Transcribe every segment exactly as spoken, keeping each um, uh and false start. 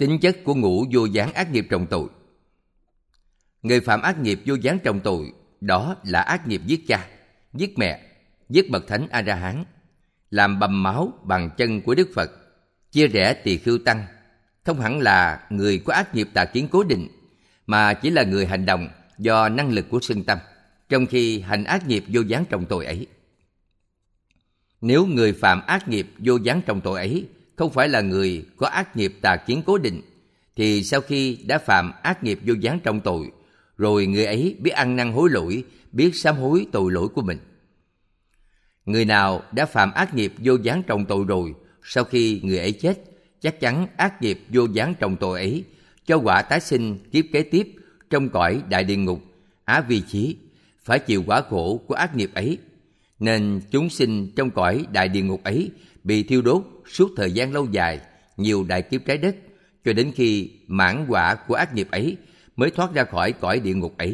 Tính chất của ngũ vô gián ác nghiệp trọng tội. Người phạm ác nghiệp vô gián trọng tội, đó là ác nghiệp giết cha, giết mẹ, giết bậc thánh A-la-hán, làm bầm máu bằng chân của Đức Phật, chia rẽ tỳ khưu tăng, không hẳn là người có ác nghiệp tà kiến cố định, mà chỉ là người hành động do năng lực của sân tâm, trong khi hành ác nghiệp vô gián trọng tội ấy. Nếu người phạm ác nghiệp vô gián trọng tội ấy không phải là người có ác nghiệp tà kiến cố định, thì sau khi đã phạm ác nghiệp vô gián trọng tội, rồi người ấy biết ăn năn hối lỗi, biết sám hối tội lỗi của mình. Người nào đã phạm ác nghiệp vô gián trọng tội rồi, sau khi người ấy chết, chắc chắn ác nghiệp vô gián trọng tội ấy cho quả tái sinh kiếp kế tiếp trong cõi đại địa ngục Á Vi Chí, phải chịu quả khổ của ác nghiệp ấy, nên chúng sinh trong cõi đại địa ngục ấy bị thiêu đốt suốt thời gian lâu dài, nhiều đại kiếp trái đất, cho đến khi mãn quả của ác nghiệp ấy mới thoát ra khỏi cõi địa ngục ấy.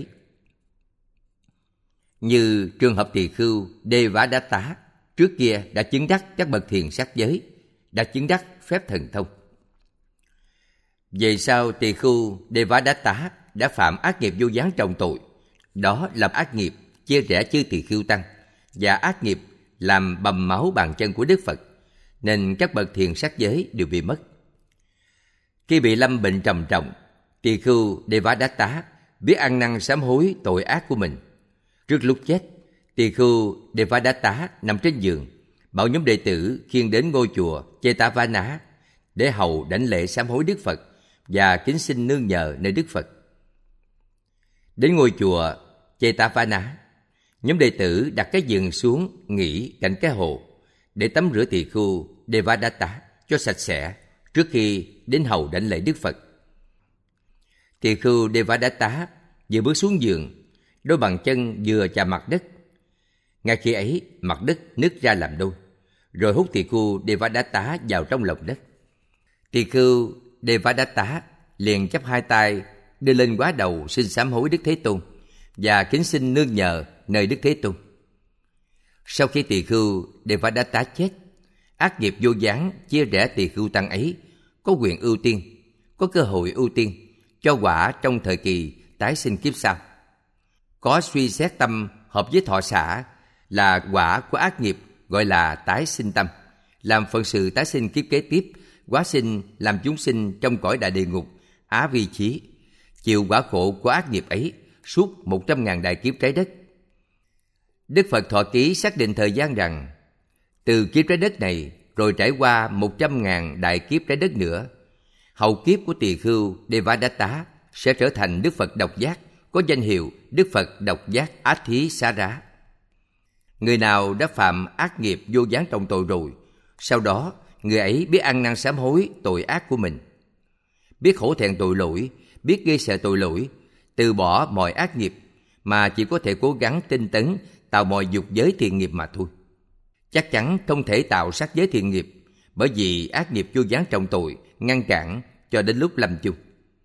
Như trường hợp tỳ khưu Devadatta trước kia đã chứng đắc các bậc thiền sát giới, đã chứng đắc phép thần thông. Về sau tỳ khưu Devadatta đã phạm ác nghiệp vô gián trọng tội, đó là ác nghiệp chia rẽ chư tỳ khưu tăng và ác nghiệp làm bầm máu bàn chân của Đức Phật, nên các bậc thiền sát giới đều bị mất. Khi bị lâm bệnh trầm trọng, tỳ khưu Devadatta biết ăn năn sám hối tội ác của mình. Trước lúc chết, tỳ khưu Devadatta nằm trên giường, bảo nhóm đệ tử khiêng đến ngôi chùa Jetavana để hầu đảnh lễ sám hối Đức Phật và kính xin nương nhờ nơi Đức Phật. Đến ngôi chùa Jetavana, nhóm đệ tử đặt cái giường xuống nghỉ cạnh cái hồ để tắm rửa tỳ khưu Devadatta cho sạch sẽ trước khi đến hầu đảnh lễ Đức Phật. Tỳ khưu Devadatta vừa bước xuống giường, đôi bàn chân vừa chạm mặt đất. Ngay khi ấy, mặt đất nứt ra làm đôi, rồi hút tỳ khưu Devadatta vào trong lòng đất. Tỳ khưu Devadatta liền chắp hai tay đưa lên quá đầu xin sám hối Đức Thế Tôn và kính xin nương nhờ nơi Đức Thế Tôn. Sau khi tỳ khưu Devadatta chết, ác nghiệp vô gián chia rẽ tỳ khưu tăng ấy có quyền ưu tiên, có cơ hội ưu tiên cho quả trong thời kỳ tái sinh kiếp sau. Có suy xét tâm hợp với thọ xả là quả của ác nghiệp gọi là tái sinh tâm, làm phận sự tái sinh kiếp kế tiếp, hóa sinh làm chúng sinh trong cõi đại địa ngục Á Vi Chí, chịu quả khổ của ác nghiệp ấy suốt một trăm ngàn đại kiếp trái đất. Đức Phật Thọ Ký xác định thời gian rằng từ kiếp trái đất này rồi trải qua một trăm ngàn đại kiếp trái đất nữa, hậu kiếp của tỳ khưu Devadatta sẽ trở thành Đức Phật độc giác, có danh hiệu Đức Phật độc giác Át Thí Xá Rá. Người nào đã phạm ác nghiệp vô gián trọng tội rồi, sau đó người ấy biết ăn năn sám hối tội ác của mình, biết hổ thẹn tội lỗi, biết ghê sợ tội lỗi, từ bỏ mọi ác nghiệp mà chỉ có thể cố gắng tinh tấn tạo mọi dục giới thiện nghiệp mà thôi. Chắc chắn không thể tạo sát giới thiện nghiệp, bởi vì ác nghiệp vô gián trọng tội ngăn cản cho đến lúc lâm chung.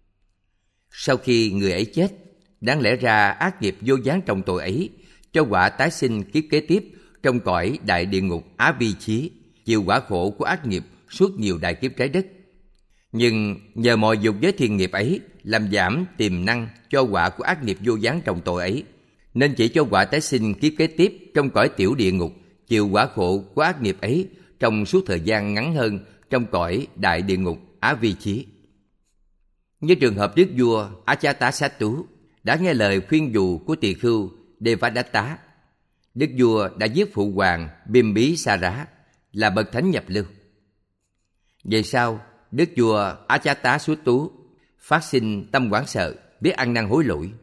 Sau khi người ấy chết, đáng lẽ ra ác nghiệp vô gián trọng tội ấy cho quả tái sinh kiếp kế tiếp trong cõi đại địa ngục Á Vi Chí, chịu quả khổ của ác nghiệp suốt nhiều đại kiếp trái đất. Nhưng nhờ mọi dục giới thiện nghiệp ấy làm giảm tiềm năng cho quả của ác nghiệp vô gián trọng tội ấy, nên chỉ cho quả tái sinh kiếp kế tiếp trong cõi tiểu địa ngục, chịu quả khổ của ác nghiệp ấy trong suốt thời gian ngắn hơn trong cõi đại địa ngục Á Vi Chí. Như trường hợp đức vua Ajatasattu đã nghe lời khuyên dụ của tỳ khưu Devadatta, đức vua đã giết phụ hoàng Bimbisara là bậc thánh nhập lưu. Về sau, đức vua Ajatasattu phát sinh tâm hoảng sợ, biết ăn năn hối lỗi.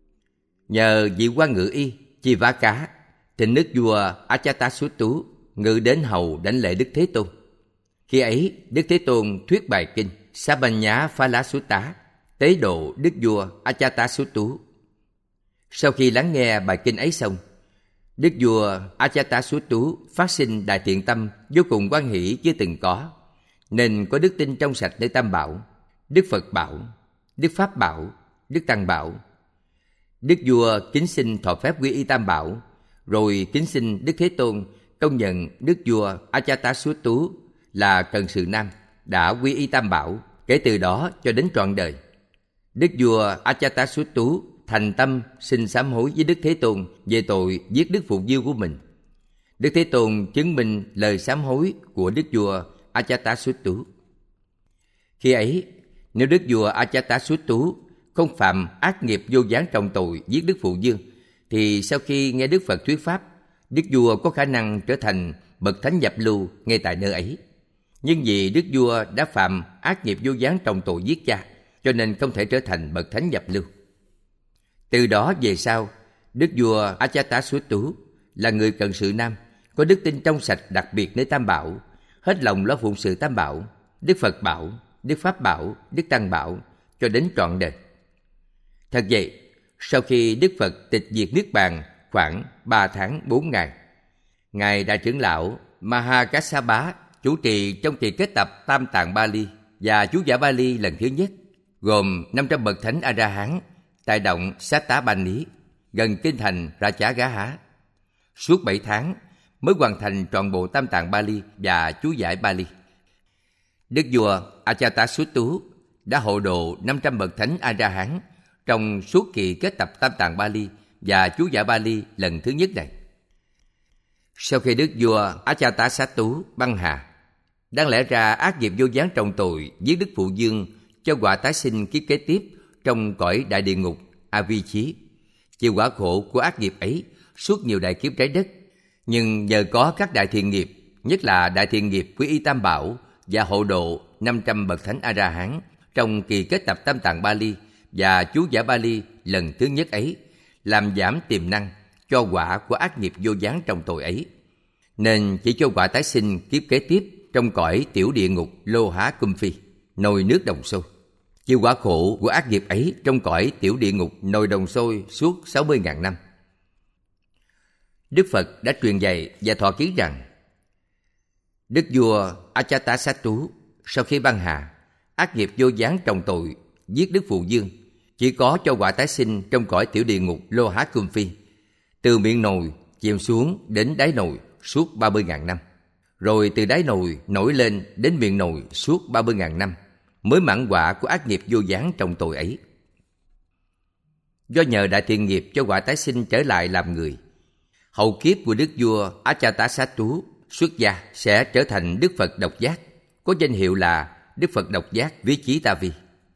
Nhờ vị quan ngự y Chivaka, thỉnh đức vua Ajatasattu ngự đến hầu đảnh lễ Đức Thế Tôn. Khi ấy, Đức Thế Tôn thuyết bài kinh Sabanya Phala Sutta tế độ đức vua Ajatasattu. Sau khi lắng nghe bài kinh ấy xong, đức vua Ajatasattu phát sinh đại thiện tâm vô cùng hoan hỷ chưa từng có, nên có đức tin trong sạch nơi Tam Bảo, Đức Phật Bảo, Đức Pháp Bảo, Đức Tăng Bảo. Đức vua kính xin thọ phép quy y Tam Bảo, rồi kính xin Đức Thế Tôn công nhận đức vua Ajatasattu là Cận Sự Nam đã quy y Tam Bảo, Kể từ đó cho đến trọn đời, Đức vua Ajatasattu thành tâm xin sám hối với Đức Thế Tôn về tội giết Đức Phù Diêu của mình. Đức Thế Tôn chứng minh lời sám hối của Đức vua Ajatasattu. Khi ấy, nếu Đức vua Ajatasattu không phạm ác nghiệp vô gián trọng tội giết Đức Phù Dương, thì sau khi nghe Đức Phật thuyết pháp, Đức vua có khả năng trở thành bậc thánh nhập lưu ngay tại nơi ấy. Nhưng vì Đức vua đã phạm ác nghiệp vô gián trọng tội giết cha, cho nên không thể trở thành bậc thánh nhập lưu. Từ đó về sau, Đức vua Ajatasattu là người cận sự nam, có đức tin trong sạch đặc biệt nơi Tam Bảo, hết lòng lo phụng sự Tam Bảo, Đức Phật Bảo, Đức Pháp Bảo, Đức Tăng Bảo, cho đến trọn đời. Thật vậy, sau khi Đức Phật tịch diệt Niết Bàn khoảng ba tháng bốn ngày, Ngài Đại trưởng lão Mahakassapa chủ trì trong kỳ kết tập Tam Tạng Bali và chú giải Bali lần thứ nhất, gồm năm trăm bậc thánh A-la-hán tại động Sattapani gần kinh thành Rajagaha. Suốt bảy tháng mới hoàn thành trọn bộ Tam Tạng Bali và chú giải Bali. Đức vua Ajatasattu đã hộ độ năm trăm bậc thánh A-la-hán trong suốt kỳ kết tập Tam Tạng Bali và chú giải Bali lần thứ nhất này. Sau khi Đức vua Ajatasattu băng hà, đáng lẽ ra ác nghiệp vô gián trọng tội giết Đức Phù Dương cho quả tái sinh kiếp kế tiếp trong cõi đại địa ngục Avicii, chịu quả khổ của ác nghiệp ấy suốt nhiều đại kiếp trái đất. Nhưng nhờ có các đại thiện nghiệp, nhất là đại thiện nghiệp quy y Tam Bảo và hộ độ năm trăm bậc thánh A-la-hán trong kỳ kết tập Tam Tạng Bali và chú giải Bali lần thứ nhất ấy, làm giảm tiềm năng cho quả của ác nghiệp vô gián trọng tội ấy, nên chỉ cho quả tái sinh kiếp kế tiếp trong cõi tiểu địa ngục Lô Há Cum Phi, nồi nước đồng sôi, chịu quả khổ của ác nghiệp ấy trong cõi tiểu địa ngục nồi đồng sôi suốt sáu mươi ngàn năm. Đức Phật đã truyền dạy và thọ ký rằng Đức vua Ajatasattu sau khi băng hà, ác nghiệp vô gián trọng tội giết Đức Phù Dương chỉ có cho quả tái sinh trong cõi tiểu địa ngục Lô Há Cum Phi, từ miệng nồi chìm xuống đến đáy nồi suốt ba mươi ngàn năm, rồi từ đáy nồi nổi lên đến miệng nồi suốt ba mươi ngàn năm, mới mãn quả của ác nghiệp vô gián trọng tội ấy. Do nhờ đại thiện nghiệp cho quả tái sinh trở lại làm người, hậu kiếp của Đức vua Ajatasattu xuất gia sẽ trở thành Đức Phật độc giác, có danh hiệu là Đức Phật độc giác Vichittavi.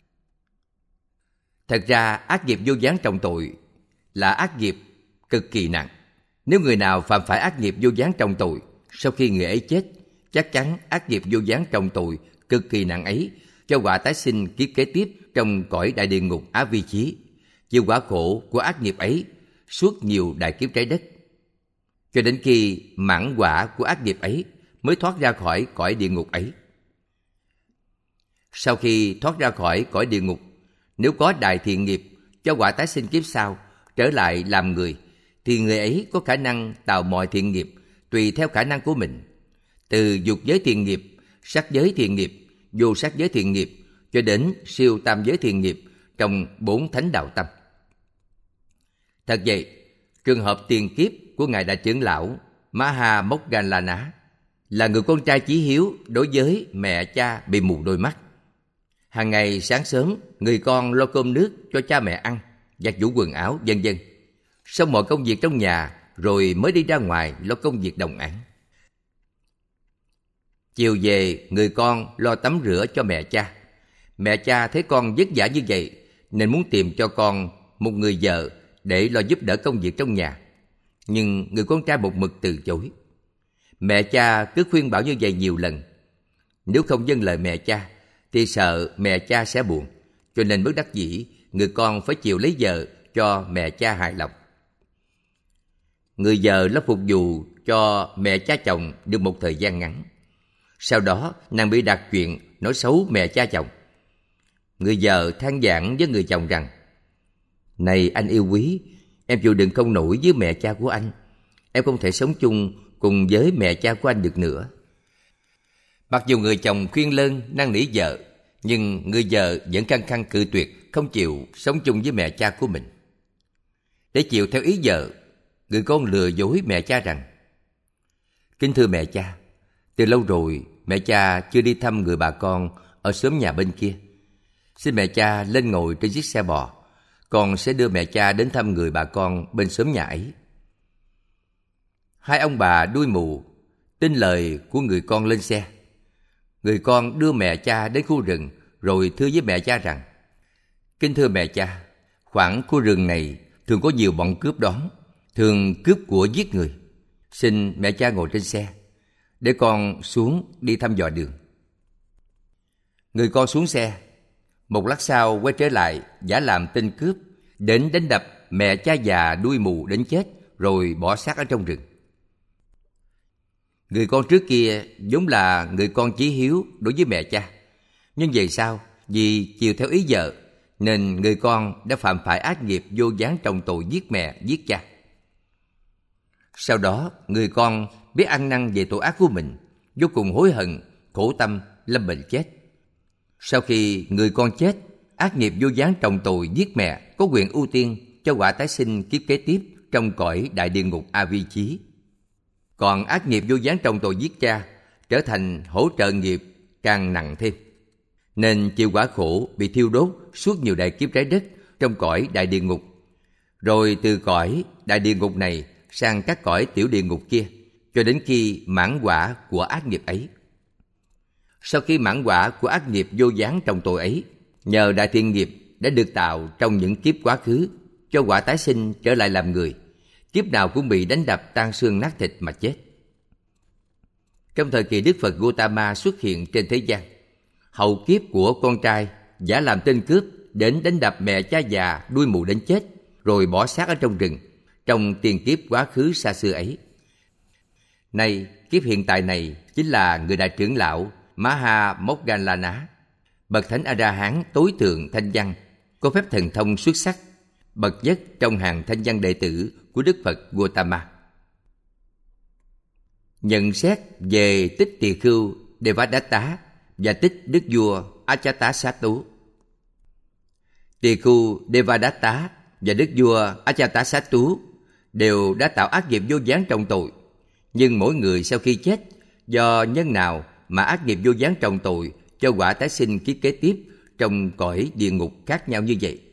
Thật ra ác nghiệp vô gián trọng tội là ác nghiệp cực kỳ nặng. Nếu người nào phạm phải ác nghiệp vô gián trọng tội, sau khi người ấy chết, chắc chắn ác nghiệp vô gián trọng tội cực kỳ nặng ấy cho quả tái sinh kiếp kế tiếp trong cõi đại địa ngục Á Vi Chí, chịu quả khổ của ác nghiệp ấy suốt nhiều đại kiếp trái đất, cho đến khi mãn quả của ác nghiệp ấy mới thoát ra khỏi cõi địa ngục ấy. Sau khi thoát ra khỏi cõi địa ngục, nếu có đại thiện nghiệp cho quả tái sinh kiếp sau trở lại làm người, thì người ấy có khả năng tạo mọi thiện nghiệp tùy theo khả năng của mình, từ dục giới thiện nghiệp, sắc giới thiện nghiệp, vô sắc giới thiện nghiệp cho đến siêu tam giới thiện nghiệp trong bốn thánh đạo tâm. Thật vậy, trường hợp tiền kiếp của ngài đại trưởng lão Maha Moggallana là người con trai chí hiếu đối với mẹ cha bị mù đôi mắt. Hàng ngày sáng sớm, người con lo cơm nước cho cha mẹ ăn, giặt giũ quần áo, vân vân. Xong mọi công việc trong nhà rồi mới đi ra ngoài lo công việc đồng áng. Chiều về, người con lo tắm rửa cho mẹ cha. Mẹ cha thấy con vất vả như vậy nên muốn tìm cho con một người vợ để lo giúp đỡ công việc trong nhà. Nhưng người con trai một mực từ chối. Mẹ cha cứ khuyên bảo như vậy nhiều lần. Nếu không vâng lời mẹ cha thì sợ mẹ cha sẽ buồn, cho nên bất đắc dĩ người con phải chịu lấy vợ cho mẹ cha hài lòng. Người vợ nó phục vụ cho mẹ cha chồng được một thời gian ngắn. Sau đó nàng bị đặt chuyện nói xấu mẹ cha chồng. Người vợ than vãn với người chồng rằng: "Này anh yêu quý, em chịu đựng không nổi với mẹ cha của anh. Em không thể sống chung cùng với mẹ cha của anh được nữa." Mặc dù người chồng khuyên lơn năn nỉ vợ, nhưng người vợ vẫn khăng khăng cự tuyệt, không chịu sống chung với mẹ cha của mình. Để chịu theo ý vợ, người con lừa dối mẹ cha rằng: "Kính thưa mẹ cha, từ lâu rồi mẹ mẹ cha chưa đi thăm người bà con ở xóm nhà bên kia. Xin mẹ cha lên ngồi trên chiếc xe bò, con sẽ đưa mẹ cha đến thăm người bà con bên xóm nhà ấy. Hai ông bà đuôi mù tin lời của người con lên xe. Người con đưa mẹ cha đến khu rừng rồi thưa với mẹ cha rằng: Kính thưa mẹ cha, khoảng khu rừng này thường có nhiều bọn cướp đón, thường cướp của giết người. Xin mẹ cha ngồi trên xe, để con xuống đi thăm dò đường. Người con xuống xe. Một lát sau quay trở lại giả làm tên cướp, đến đánh đập mẹ cha già đuôi mù đến chết, rồi bỏ xác ở trong rừng. Người con trước kia vốn là người con chí hiếu đối với mẹ cha, nhưng về sau vì chiều theo ý vợ nên người con đã phạm phải ác nghiệp vô gián trọng tội giết mẹ giết cha. Sau đó người con biết ăn năn về tội ác của mình, vô cùng hối hận, khổ tâm, lâm bệnh chết. Sau khi người con chết, ác nghiệp vô gián trọng tội giết mẹ có quyền ưu tiên cho quả tái sinh kiếp kế tiếp trong cõi đại địa ngục A Vi Chí. Còn ác nghiệp vô gián trọng tội giết cha trở thành hỗ trợ nghiệp càng nặng thêm, nên chịu quả khổ bị thiêu đốt suốt nhiều đại kiếp trái đất trong cõi đại địa ngục, rồi từ cõi đại địa ngục này sang các cõi tiểu địa ngục kia, cho đến khi mãn quả của ác nghiệp ấy. Sau khi mãn quả của ác nghiệp vô gián trong tội ấy, nhờ đại thiện nghiệp đã được tạo trong những kiếp quá khứ, cho quả tái sinh trở lại làm người, kiếp nào cũng bị đánh đập tan xương nát thịt mà chết. Trong thời kỳ Đức Phật Gautama xuất hiện trên thế gian, hậu kiếp của con trai giả làm tên cướp đến đánh đập mẹ cha già đuôi mù đến chết, rồi bỏ xác ở trong rừng, trong tiền kiếp quá khứ xa xưa ấy. Nay kiếp hiện tại này chính là người đại trưởng lão Maha Moggallana, bậc thánh A-la-hán tối thượng thanh văn, có phép thần thông xuất sắc, bậc nhất trong hàng thanh văn đệ tử của Đức Phật Gautama. Nhận xét về tích tỳ khưu Devadatta và tích đức vua Ajatasattu. Tỳ khưu Devadatta và đức vua Ajatasattu đều đã tạo ác nghiệp vô gián trọng tội, nhưng mỗi người sau khi chết, do nhân nào mà ác nghiệp vô gián trọng tội cho quả tái sinh kiếp kế tiếp trong cõi địa ngục khác nhau như vậy.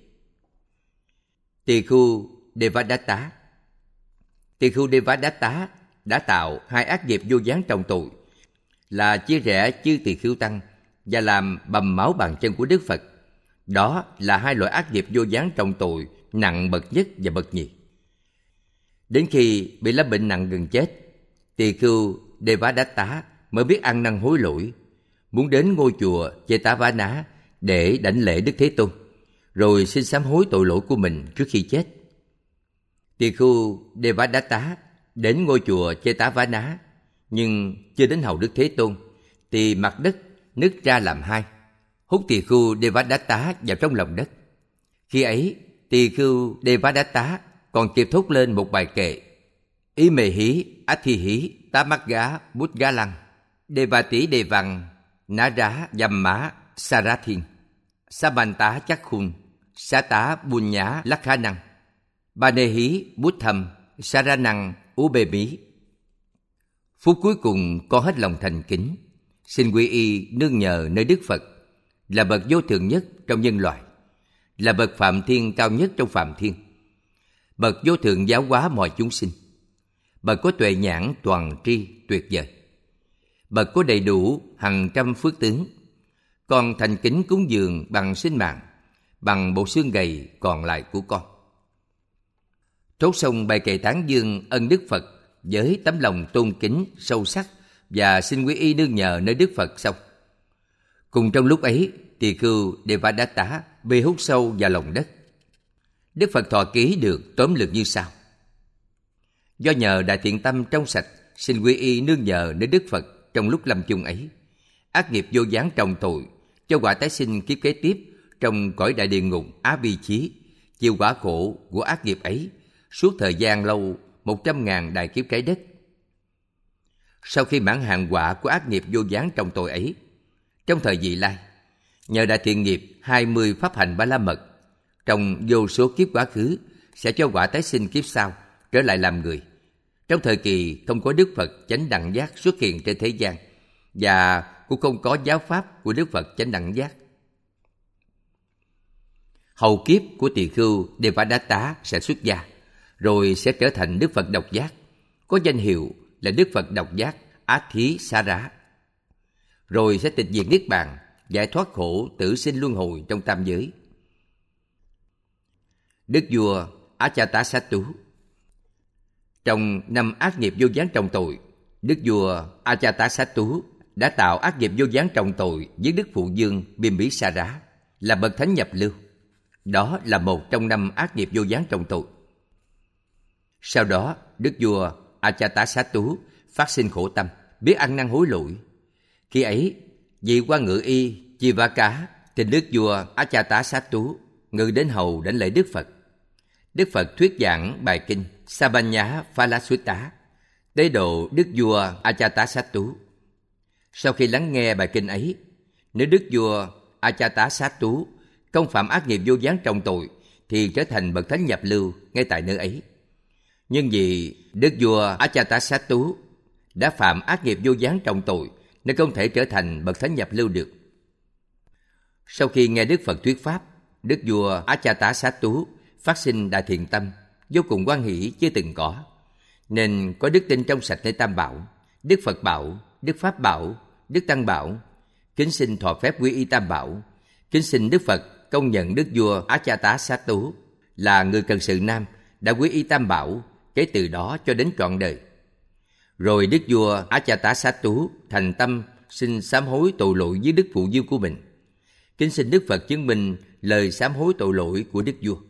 Tỳ khưu Devadatta Tỳ khưu Devadatta đã tạo hai ác nghiệp vô gián trọng tội, là chia rẽ chư tỳ khưu tăng và làm bầm máu bàn chân của Đức Phật. Đó là hai loại ác nghiệp vô gián trọng tội nặng bậc nhất và bậc nhì. Đến khi bị lâm bệnh nặng gần chết, tỳ khưu Devadatta mới biết ăn năn hối lỗi, muốn đến ngôi chùa Jetavana để đảnh lễ Đức Thế Tôn, rồi xin sám hối tội lỗi của mình trước khi chết. Tỳ khưu Devadatta đến ngôi chùa Jetavana, nhưng chưa đến hầu Đức Thế Tôn thì mặt đất nứt ra làm hai, hút tỳ khưu Devadatta vào trong lòng đất. Khi ấy, tỳ khưu Devadatta còn kịp thốt lên một bài kệ: Ý mê hí, át thi hí, tá mắt gá, bút gá lăng, đề bà tỷ đề vằng, ná rá, dầm má, sa rá thiên, sa bàn tá chắc khun, sa tá bùn nhá lắc khá năng, ba nê hí, bút thầm, sa ra năng, ú bê mí. Phút cuối cùng con hết lòng thành kính, xin quy y nương nhờ nơi Đức Phật, là bậc vô thượng nhất trong nhân loại, là bậc phạm thiên cao nhất trong phạm thiên, bậc vô thượng giáo hóa mọi chúng sinh, bậc có tuệ nhãn toàn tri tuyệt vời, bậc có đầy đủ hằng trăm phước tướng. Con thành kính cúng dường bằng sinh mạng, bằng bộ xương gầy còn lại của con. Thốt xong bài kệ tán dương ân Đức Phật với tấm lòng tôn kính sâu sắc và xin quy y nương nhờ nơi Đức Phật xong, cùng trong lúc ấy, tỳ khưu Devadatta bị hút sâu vào lòng đất. Đức Phật thọ ký được tóm lược như sau: Do nhờ đại thiện tâm trong sạch, xin quy y nương nhờ nơi Đức Phật trong lúc lâm chung ấy, ác nghiệp vô gián trọng tội cho quả tái sinh kiếp kế tiếp trong cõi đại địa ngục Á Vi Chí, chịu quả khổ của ác nghiệp ấy suốt thời gian lâu một trăm ngàn đại kiếp trái đất. Sau khi mãn hạn quả của ác nghiệp vô gián trọng tội ấy, trong thời vị lai, nhờ đại thiện nghiệp hai mươi pháp hành ba la mật, trong vô số kiếp quá khứ sẽ cho quả tái sinh kiếp sau trở lại làm người. Trong thời kỳ không có Đức Phật chánh đẳng giác xuất hiện trên thế gian, và cũng không có giáo pháp của Đức Phật chánh đẳng giác. Hầu kiếp của tỳ khưu Devadatta sẽ xuất gia, rồi sẽ trở thành Đức Phật độc giác, có danh hiệu là Đức Phật độc giác Āthī-sāra, rồi sẽ tịch diệt niết bàn, giải thoát khổ tử sinh luân hồi trong tam giới. Đức vua Ajatasattu. Trong năm ác nghiệp vô gián trọng tội, Đức vua Ajatasattu đã tạo ác nghiệp vô gián trọng tội với Đức Phụ Dương Bimbisara là bậc thánh nhập lưu. Đó là một trong năm ác nghiệp vô gián trọng tội. Sau đó, Đức vua Ajatasattu phát sinh khổ tâm, biết ăn năn hối lỗi. Khi ấy, vị quan ngự y Chivaka thỉnh Đức vua Ajatasattu ngự đến hầu đảnh lễ Đức Phật. Đức Phật thuyết giảng bài kinh Sabanya Phalasutta tế độ Đức vua Ajatasattu. Sau khi lắng nghe bài kinh ấy, nếu Đức vua Ajatasattu không phạm ác nghiệp vô gián trọng tội thì trở thành bậc thánh nhập lưu ngay tại nơi ấy. Nhưng vì Đức vua Ajatasattu đã phạm ác nghiệp vô gián trọng tội nên không thể trở thành bậc thánh nhập lưu được. Sau khi nghe Đức Phật thuyết pháp, Đức vua Ajatasattu phát sinh đại thiện tâm, vô cùng hoan hỷ chưa từng có, nên có đức tin trong sạch nơi Tam Bảo, Đức Phật Bảo, Đức Pháp Bảo, Đức Tăng Bảo, kính xin thọ phép quy y Tam Bảo, kính xin Đức Phật công nhận Đức vua Ajatasattu là người cần sự nam đã quy y Tam Bảo kể từ đó cho đến trọn đời. Rồi Đức vua Ajatasattu thành tâm xin sám hối tội lỗi với Đức Phụ Dương của mình, kính xin Đức Phật chứng minh lời sám hối tội lỗi của Đức vua.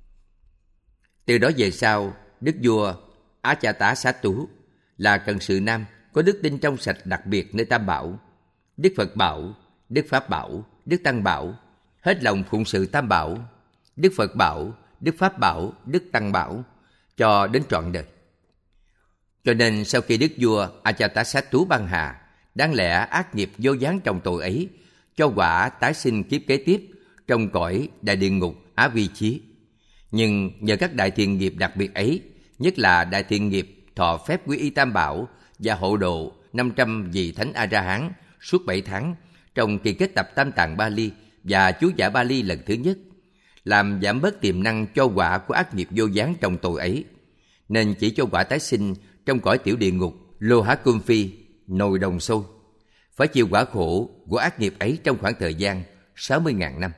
Từ đó về sau, Đức vua Ajatasattu là cần sự nam có đức tin trong sạch đặc biệt nơi Tam Bảo, Đức Phật Bảo, Đức Pháp Bảo, Đức Tăng Bảo, hết lòng phụng sự Tam Bảo, Đức Phật Bảo, Đức Pháp Bảo, Đức Tăng Bảo cho đến trọn đời. Cho nên sau khi Đức vua Ajatasattu băng hà, đáng lẽ ác nghiệp vô gián trong tội ấy cho quả tái sinh kiếp kế tiếp trong cõi đại địa ngục Á Vi Chí. Nhưng nhờ các đại thiện nghiệp đặc biệt ấy, nhất là đại thiện nghiệp thọ phép quy y Tam Bảo và hộ độ năm trăm vị thánh A-ra-hán suốt bảy tháng trong kỳ kết tập Tam Tạng Bali và chú giải Bali lần thứ nhất, làm giảm bớt tiềm năng cho quả của ác nghiệp vô gián trong tội ấy, nên chỉ cho quả tái sinh trong cõi tiểu địa ngục Lohakumphi, nồi đồng sôi, phải chịu quả khổ của ác nghiệp ấy trong khoảng thời gian sáu mươi nghìn năm.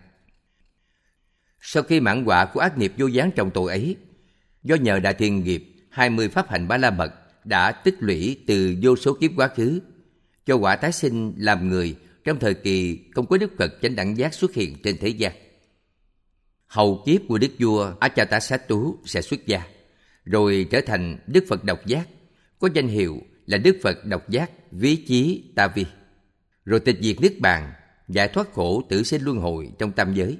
Sau khi mãn quả của ác nghiệp vô gián trong tội ấy, do nhờ đại thiện nghiệp hai mươi pháp hạnh Ba La Mật đã tích lũy từ vô số kiếp quá khứ, cho quả tái sinh làm người trong thời kỳ không có Đức Phật chánh đẳng giác xuất hiện trên thế gian. Hầu kiếp của Đức vua Ajatasattu sẽ xuất gia, rồi trở thành Đức Phật độc giác, có danh hiệu là Đức Phật độc giác Ví Chí Ta Vi, rồi tịch diệt niết bàn, giải thoát khổ tử sinh luân hồi trong tam giới.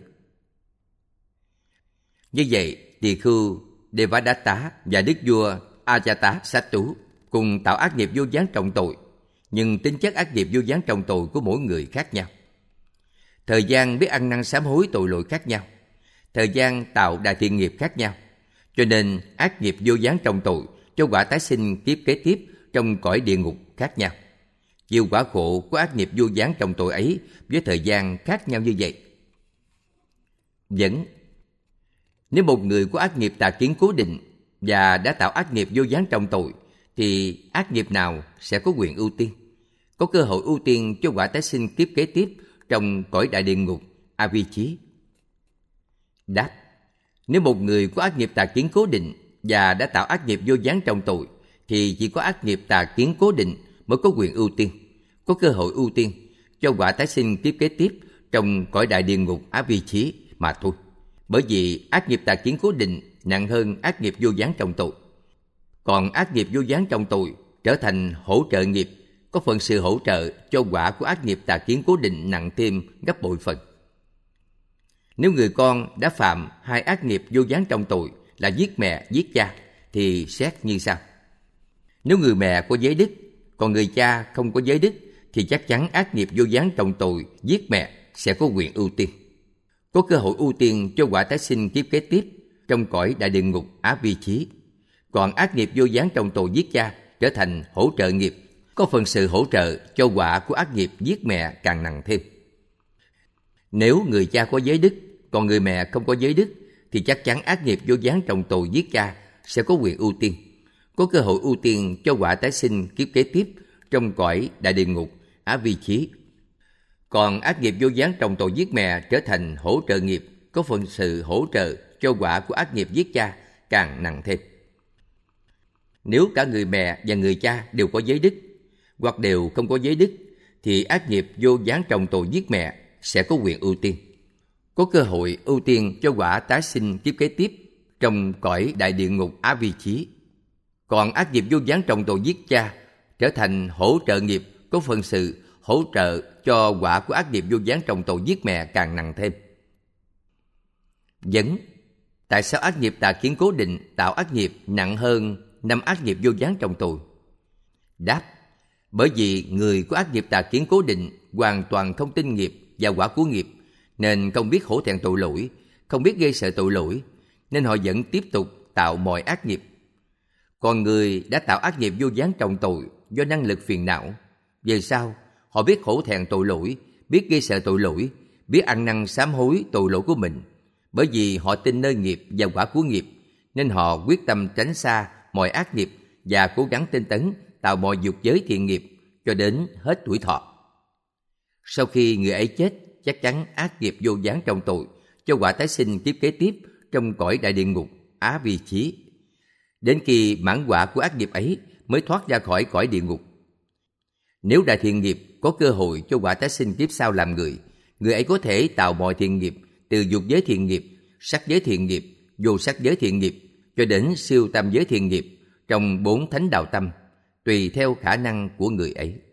Như vậy, tỳ khưu Devadatta và Đức vua Ajatasattu cùng tạo ác nghiệp vô gián trọng tội, nhưng tính chất ác nghiệp vô gián trọng tội của mỗi người khác nhau. Thời gian biết ăn năn sám hối tội lỗi khác nhau, thời gian tạo đại thiện nghiệp khác nhau, cho nên ác nghiệp vô gián trọng tội cho quả tái sinh kiếp kế tiếp trong cõi địa ngục khác nhau. Chịu quả khổ của ác nghiệp vô gián trọng tội ấy với thời gian khác nhau như vậy. Vẫn, nếu một người có ác nghiệp tà kiến cố định và đã tạo ác nghiệp vô gián trọng tội, thì ác nghiệp nào sẽ có quyền ưu tiên, có cơ hội ưu tiên cho quả tái sinh kiếp kế tiếp trong cõi đại địa ngục A Vi Chí? Đáp: nếu một người có ác nghiệp tà kiến cố định và đã tạo ác nghiệp vô gián trọng tội, thì chỉ có ác nghiệp tà kiến cố định mới có quyền ưu tiên, có cơ hội ưu tiên cho quả tái sinh kiếp kế tiếp trong cõi đại địa ngục Á Vi Chí mà thôi. Bởi vì ác nghiệp tà kiến cố định nặng hơn ác nghiệp vô gián trọng tội. Còn ác nghiệp vô gián trọng tội trở thành hỗ trợ nghiệp, có phần sự hỗ trợ cho quả của ác nghiệp tà kiến cố định nặng thêm gấp bội phần. Nếu người con đã phạm hai ác nghiệp vô gián trọng tội là giết mẹ, giết cha, thì xét như sau. Nếu người mẹ có giới đức, còn người cha không có giới đức, thì chắc chắn ác nghiệp vô gián trọng tội giết mẹ sẽ có quyền ưu tiên, có cơ hội ưu tiên cho quả tái sinh kiếp kế tiếp trong cõi đại địa ngục Á Vi Chí. Còn ác nghiệp vô gián trọng tội giết cha trở thành hỗ trợ nghiệp, có phần sự hỗ trợ cho quả của ác nghiệp giết mẹ càng nặng thêm. Nếu người cha có giới đức, còn người mẹ không có giới đức, thì chắc chắn ác nghiệp vô gián trồng tội giết cha sẽ có quyền ưu tiên, có cơ hội ưu tiên cho quả tái sinh kiếp kế tiếp trong cõi đại địa ngục Á Vi Chí. Còn ác nghiệp vô gián trồng tội giết mẹ trở thành hỗ trợ nghiệp, có phần sự hỗ trợ cho quả của ác nghiệp giết cha càng nặng thêm. Nếu cả người mẹ và người cha đều có giới đức, hoặc đều không có giới đức, thì ác nghiệp vô gián trồng tội giết mẹ sẽ có quyền ưu tiên, có cơ hội ưu tiên cho quả tái sinh kiếp kế tiếp trong cõi đại địa ngục Á Vi Chí. Còn ác nghiệp vô gián trồng tội giết cha trở thành hỗ trợ nghiệp, có phần sự hỗ trợ cho quả của ác nghiệp vô gián trồng tội giết mẹ càng nặng thêm. Vấn: tại sao ác nghiệp tà kiến cố định tạo ác nghiệp nặng hơn năm ác nghiệp vô gián trồng tội? Đáp: bởi vì người có ác nghiệp tà kiến cố định hoàn toàn không tin nghiệp và quả của nghiệp, nên không biết hổ thẹn tội lỗi, không biết gây sợ tội lỗi, nên họ vẫn tiếp tục tạo mọi ác nghiệp. Còn người đã tạo ác nghiệp vô gián trồng tội do năng lực phiền não, về sau họ biết hổ thẹn tội lỗi, biết gây sợ tội lỗi, biết ăn năn sám hối tội lỗi của mình. Bởi vì họ tin nơi nghiệp và quả của nghiệp, nên họ quyết tâm tránh xa mọi ác nghiệp và cố gắng tinh tấn tạo mọi dục giới thiện nghiệp cho đến hết tuổi thọ. Sau khi người ấy chết, chắc chắn ác nghiệp vô gián trồng tội cho quả tái sinh kiếp kế tiếp trong cõi đại địa ngục Á Vi Chí. Đến khi mãn quả của ác nghiệp ấy mới thoát ra khỏi cõi địa ngục. Nếu đại thiện nghiệp có cơ hội cho quả tái sinh kiếp sau làm người, người ấy có thể tạo mọi thiện nghiệp từ dục giới thiện nghiệp, sắc giới thiện nghiệp, vô sắc giới thiện nghiệp cho đến siêu tam giới thiện nghiệp trong bốn thánh đạo tâm, tùy theo khả năng của người ấy.